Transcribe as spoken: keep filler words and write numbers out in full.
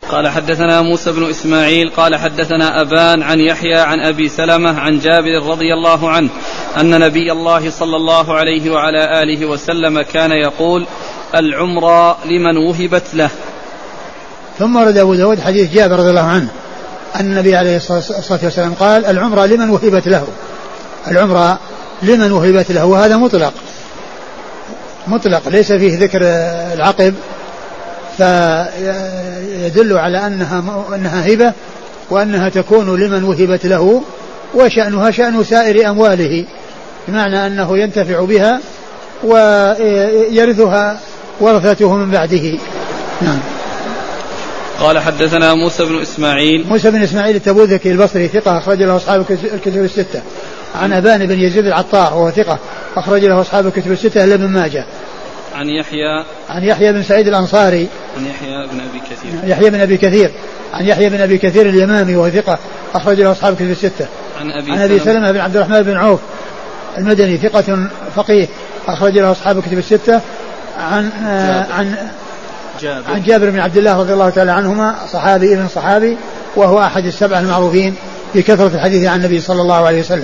قال حدثنا موسى بن إسماعيل قال حدثنا أبان عن يحيى عن أبي سلمة عن جابر رضي الله عنه أن نبي الله صلى الله عليه وعلى آله وسلم كان يقول العمرة لمن وهبت له. ثم ورد أبو داود حديث جابر رضي الله عنه أن النبي عليه الصلاة والسلام قال العمرة لمن وهبت له، العمرة لمن وهبت له، وهذا مطلق مطلق ليس فيه ذكر العقب، فيدل على أنها, أنها هبة وأنها تكون لمن وهبت له، وشأنها شأن سائر أمواله، بمعنى أنه ينتفع بها ويرثها ورثته من بعده. نعم. قال حدثنا موسى بن إسماعيل موسى بن إسماعيل التبوذكي البصري ثقة أخرج له أصحاب الكتب الستة. عن أبان بن يزيد العطار وهو ثقة أخرج له أصحاب الكتب الستة إلا ابن ماجه. عن يحيى عن يحيى بن سعيد الأنصاري عن يحيى بن أبي كثير يحيى بن أبي كثير عن يحيى بن أبي كثير اليمامي وهو ثقة أخرج له أصحاب الكتب الستة. عن أبي, عن أبي سلمة بن عبد الرحمن بن عوف المدني ثقة فقيه أخرج له أصحاب الكتب الستة. عن آه عن جابر. عن جابر بن عبد الله رضي الله تعالى عنهما صحابي ابن صحابي، وهو أحد السبعة المعروفين بكثرة الحديث عن النبي صلى الله عليه وسلم.